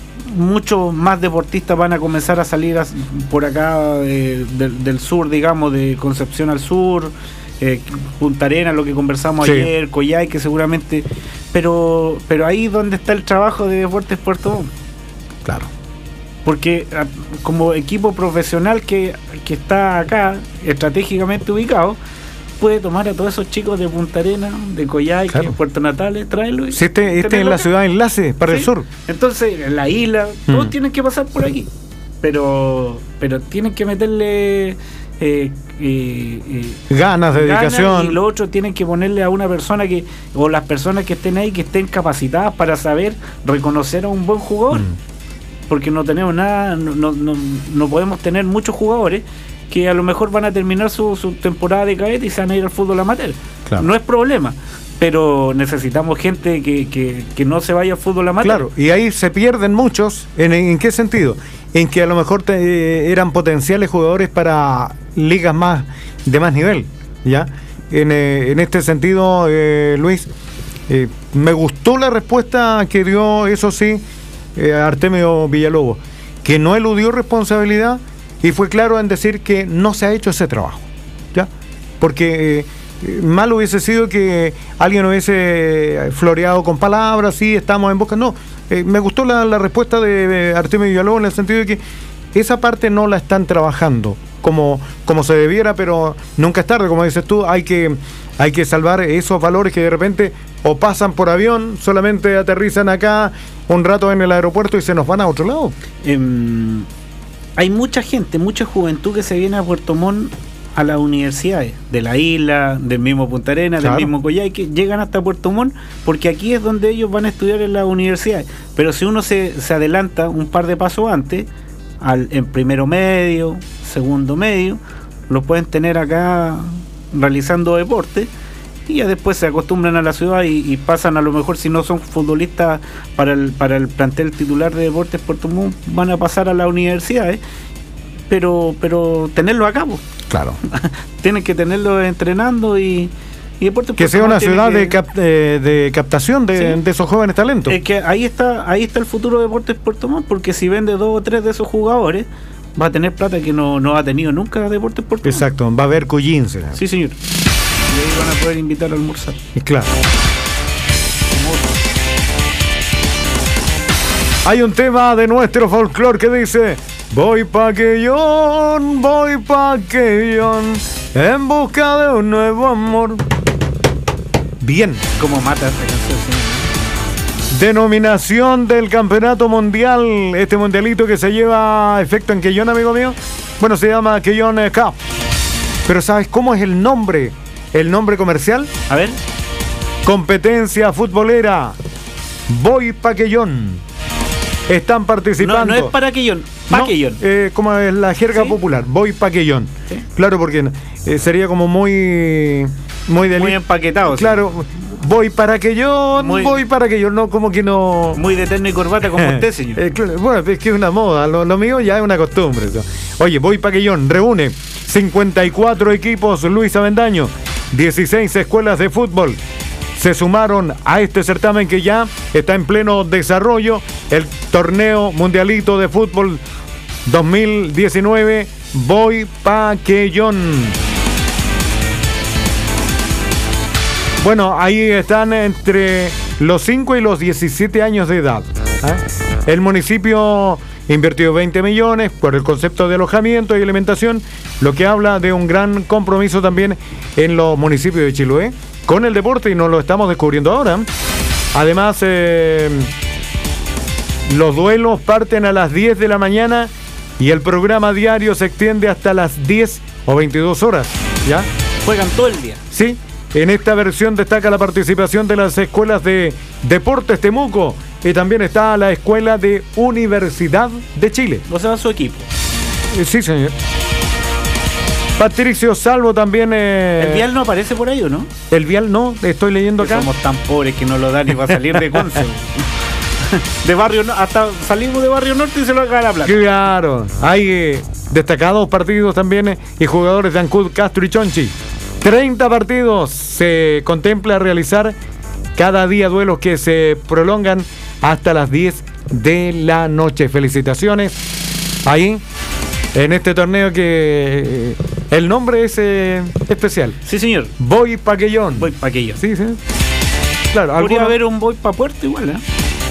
muchos más deportistas van a comenzar a salir a, por acá eh, del, del sur, digamos, de Concepción al sur, eh, Punta Arenas, lo que conversamos sí. ayer, Coyhai, que seguramente, pero pero ahí donde está el trabajo de Deportes Puerto Montt. Claro. Porque como equipo profesional que, que está acá, estratégicamente ubicado, puede tomar a todos esos chicos de Punta Arenas, de Coyhai, claro. que Puerto Natales, traerlo. Y si este, este es la acá. Ciudad enlace para ¿sí? el sur. Entonces, en la isla, mm. todos tienen que pasar por aquí. Pero pero tienen que meterle eh, eh, eh, ganas, dedicación. Ganas, y lo otro tienen que ponerle a una persona que, o las personas que estén ahí, que estén capacitadas para saber reconocer a un buen jugador. Mm. Porque no tenemos nada, no, no, no, no podemos tener muchos jugadores que a lo mejor van a terminar su, su temporada de cadete y se van a ir al fútbol amateur. Claro. No es problema, pero necesitamos gente que, que, que no se vaya al fútbol amateur. Claro, y ahí se pierden muchos. ¿En, en qué sentido? En que a lo mejor te, eran potenciales jugadores para ligas más de más nivel, ¿ya? En, eh, en este sentido, eh, Luis, eh, me gustó la respuesta que dio, eso sí, eh, Artemio Villalobos, que no eludió responsabilidad. Y fue claro en decir que no se ha hecho ese trabajo, ¿ya? Porque eh, mal hubiese sido que alguien hubiese floreado con palabras, sí, estamos en busca. No, eh, me gustó la, la respuesta de, de Artemio Villalobos en el sentido de que esa parte no la están trabajando como, como se debiera, pero nunca es tarde, como dices tú, hay que, hay que salvar esos valores que de repente o pasan por avión, solamente aterrizan acá un rato en el aeropuerto y se nos van a otro lado. Um... Hay mucha gente, mucha juventud que se viene a Puerto Montt a las universidades de la isla, del mismo Punta Arenas, claro. del mismo Coyhai, que llegan hasta Puerto Montt porque aquí es donde ellos van a estudiar en las universidades. Pero si uno se, se adelanta un par de pasos antes, al, en primero medio, segundo medio, los pueden tener acá realizando deporte y ya después se acostumbran a la ciudad y, y pasan, a lo mejor, si no son futbolistas para el para el plantel titular de Deportes Puerto Montt, van a pasar a las universidades, pero pero tenerlo a cabo. Claro. Tienen que tenerlo entrenando y, y Deportes que Puerto sea una Montt ciudad que, de, cap, de, de captación de, ¿sí? de esos jóvenes talentos. Es que ahí está ahí está el futuro de Deportes Puerto Montt, porque si vende dos o tres de esos jugadores, va a tener plata que no, no ha tenido nunca Deportes Puerto Montt. Exacto, va a haber Cuyince. Sí, señor. Y ahí van a poder invitar a almorzar. Claro. Hay un tema de nuestro folclore que dice: voy pa' Quellón, voy pa' Quellón, en busca de un nuevo amor. Bien. ¿Cómo mata esta canción, señor? Denominación del campeonato mundial, este mundialito que se lleva a efecto en Quellón, amigo mío. Bueno, se llama Quellón Cup. Pero ¿sabes cómo es el nombre? El nombre comercial. A ver. Competencia futbolera. Voy pa' Quellón. Están participando. No, no es para Quellón, pa' no, Quellón. Eh, como es la jerga ¿sí? popular. Voy pa' Quellón. ¿Sí? Claro, porque eh, sería como muy muy, deli- muy empaquetado. Claro. ¿Sí? Voy para Quellón, muy, voy para Quellón, no, como que no. Muy de terno y corbata como usted, señor. eh, claro, bueno, es que es una moda, lo, lo mío ya es una costumbre. ¿Sí? Oye, Voy pa' Quellón reúne cincuenta y cuatro equipos, Luis Avendaño, dieciséis escuelas de fútbol. Se sumaron a este certamen que ya está en pleno desarrollo, el torneo mundialito de fútbol dos mil diecinueve, Voy pa' Quellón. Bueno, ahí están entre los cinco y los diecisiete años de edad. ¿eh? El municipio invirtió veinte millones por el concepto de alojamiento y alimentación, lo que habla de un gran compromiso también en los municipios de Chiloé con el deporte, y nos lo estamos descubriendo ahora. Además, eh, los duelos parten a las diez de la mañana y el programa diario se extiende hasta las diez o veintidós horas. ¿Ya? Juegan todo el día. Sí. En esta versión destaca la participación de las escuelas de Deportes Temuco y también está la Escuela de Universidad de Chile. O sea, su equipo. Eh, sí, señor. Patricio Salvo también... Eh... ¿El Vial no aparece por ahí o no? El Vial no, estoy leyendo acá. Somos tan pobres que no lo dan ni va a salir de Conce. De Barrio no, hasta salimos de Barrio Norte y se lo haga la plata. Claro, hay eh, destacados partidos también eh, y jugadores de Ancud, Castro y Chonchi. treinta partidos se contempla realizar cada día, duelos que se prolongan hasta las diez de la noche. Felicitaciones ahí en este torneo que eh, el nombre es eh, especial. Sí, señor. Boy Paquellón. Boy Paquellón. Sí, sí. Claro, podría alguna... haber un Boy pa' Puerto igual, ¿eh?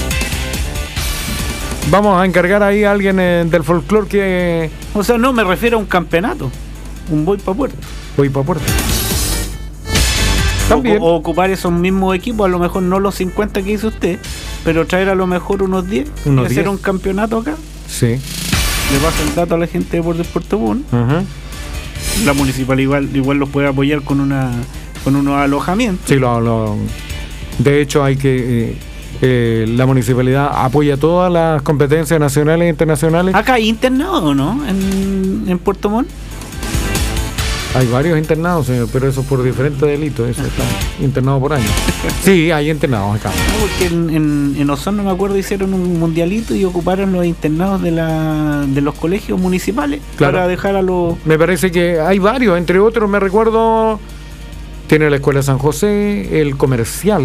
Vamos a encargar ahí a alguien eh, del folclore que... O sea, no, me refiero a un campeonato. Un Boy pa' Puerto. Boy pa' Puerto. También. O, o ocupar esos mismos equipos, a lo mejor no los cincuenta que hizo usted, pero traer a lo mejor unos diez unos y hacer diez. un campeonato acá. Sí. Le pasa el dato a la gente de Deportes Puerto Montt. Uh-huh. La municipal igual igual los puede apoyar con una con unos alojamientos. Sí, lo, lo, de hecho hay que... Eh, eh, la municipalidad apoya todas las competencias nacionales e internacionales. Acá hay internado, ¿no? En, en Puerto Montt. Hay varios internados, señor, pero eso por diferentes delitos. Eso está internado por año. Sí, hay internados acá. No, porque en, en, en Osorno, me acuerdo, hicieron un mundialito y ocuparon los internados de la de los colegios municipales, claro, para dejar a los... Me parece que hay varios, entre otros me recuerdo, tiene la Escuela San José, el Comercial,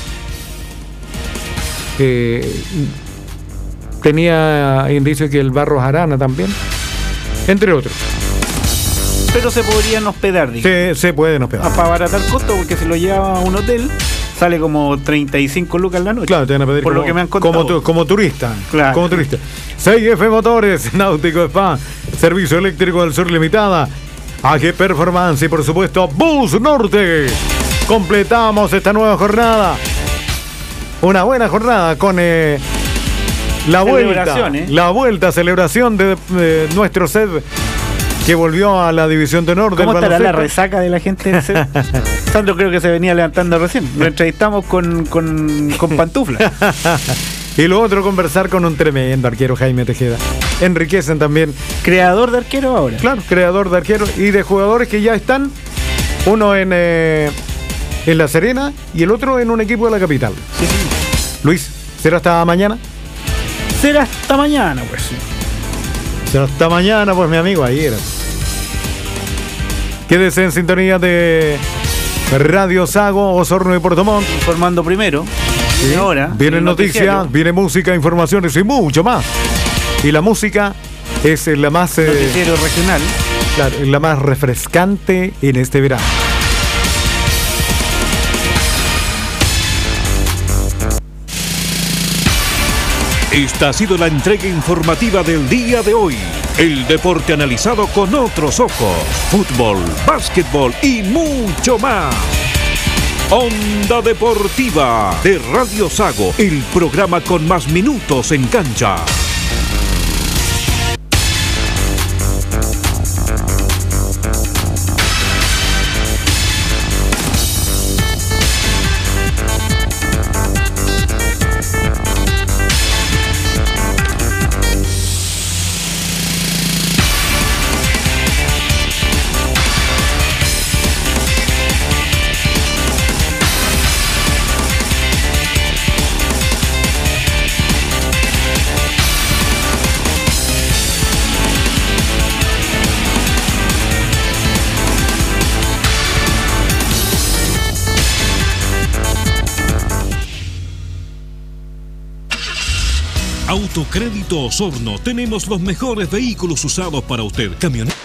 eh, tenía indicios que el Barros Arana también, entre otros. Pero se podrían hospedar, digo. Se, se pueden hospedar. Para abaratar costo, porque si lo lleva a un hotel, sale como treinta y cinco lucas la noche. Claro, te van a pedir por como, lo que me han contado. Como, tu, como turista. Claro. Como turista. seis F Motores, Náutico Spa, Servicio Eléctrico del Sur Limitada, A G Performance y por supuesto Bus Norte. Completamos esta nueva jornada. Una buena jornada con eh, la vuelta. ¿eh? La vuelta, celebración de, de nuestro set que volvió a la División de Honor del ¿Cómo estará baloncesto? la resaca de la gente del set? Sandro creo que se venía levantando recién. Lo entrevistamos con, con, con pantufla. Y lo otro, conversar con un tremendo arquero, Jaime Tejeda. Enriquecen también. Creador de arquero ahora. Claro, creador de arquero y de jugadores que ya están. Uno en, eh, en La Serena y el otro en un equipo de la capital. Sí, sí. Luis, ¿será hasta mañana? Será hasta mañana, pues sí. Será hasta mañana, pues mi amigo, ahí era. Quédese en sintonía de Radio Sago, Osorno y Puerto Montt. Informando primero. Sí. Ahora. Vienen noticias, viene música, informaciones y mucho más. Y la música es la más... Eh, noticiero regional. Claro, la más refrescante en este verano. Esta ha sido la entrega informativa del día de hoy. El deporte analizado con otros ojos. Fútbol, básquetbol y mucho más. Onda Deportiva de Radio Sago, el programa con más minutos en cancha. Autocrédito Osorno. Tenemos los mejores vehículos usados para usted. Camionetas.